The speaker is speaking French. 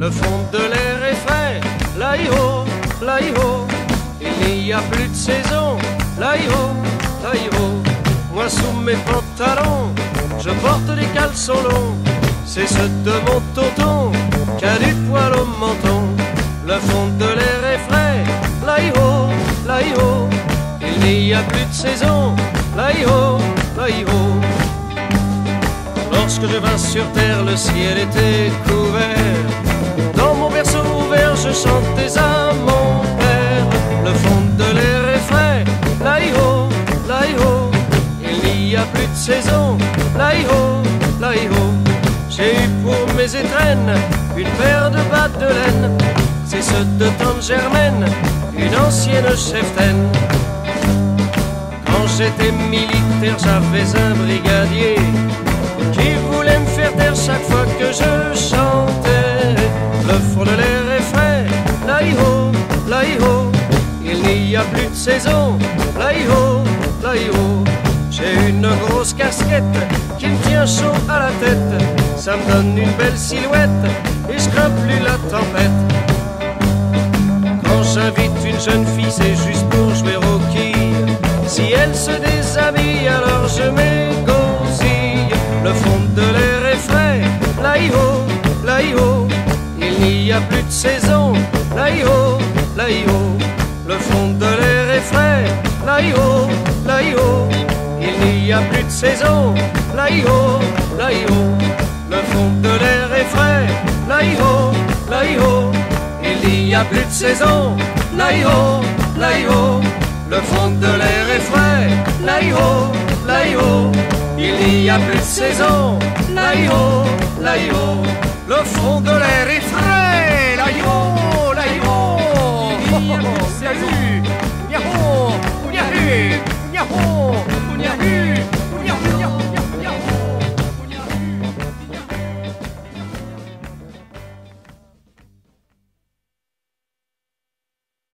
le fond de l'air est frais. Là-hi-ho, là-hi-ho, il n'y a plus de saison. Là-hi-ho, là-hi-ho, moi sous mes pantalons, je porte des caleçons longs. C'est ceux de mon tonton qui a du poil au menton. Le fond de l'air est frais. Là-hi-ho, là-hi-ho, il n'y a plus de saison. Là-hi-ho, là-hi-ho. Lorsque je vins sur terre, le ciel était couvert. Dans mon berceau ouvert, je chantais à mon père. Le fond de l'air est frais. Là-hi-ho, là-hi-ho, il n'y a plus de saison. Là-hi-ho, là-hi-ho, j'ai eu pour mes étrennes une paire de battes de laine. C'est ceux de tante Germaine, une ancienne cheftaine. Quand j'étais militaire, j'avais un brigadier qui voulait me faire taire chaque fois que je chantais. Le fond de l'air est frais. Là-hi-ho, là-hi-ho, il n'y a plus de saison. Là-hi-ho, là-hi-ho, j'ai une grosse casquette qui me tient chaud à la tête. Ça me donne une belle silhouette et je crains plus la tempête. Quand j'invite une jeune fille, c'est juste pour jouer au quilles. Si elle se déshabille, alors je m'égosille. Le fond de l'air est frais. Là-hi-ho, là-hi-ho, il n'y a plus de saison. Là-hi-ho, là-hi-ho, le fond de l'air est frais. Là-hi-ho, là-hi-ho, il n'y a plus de saison. Là-hi-ho, là-hi-ho, le fond de l'air est frais. Là-hi-ho, là-hi-ho, il n'y a plus de saison. Là-hi-ho, là-hi-ho, le fond de l'air est frais. Là-hi-ho, là-hi-ho, il n'y a plus de saison. Là-hi-ho, là-hi-ho, le fond de l'air est frais.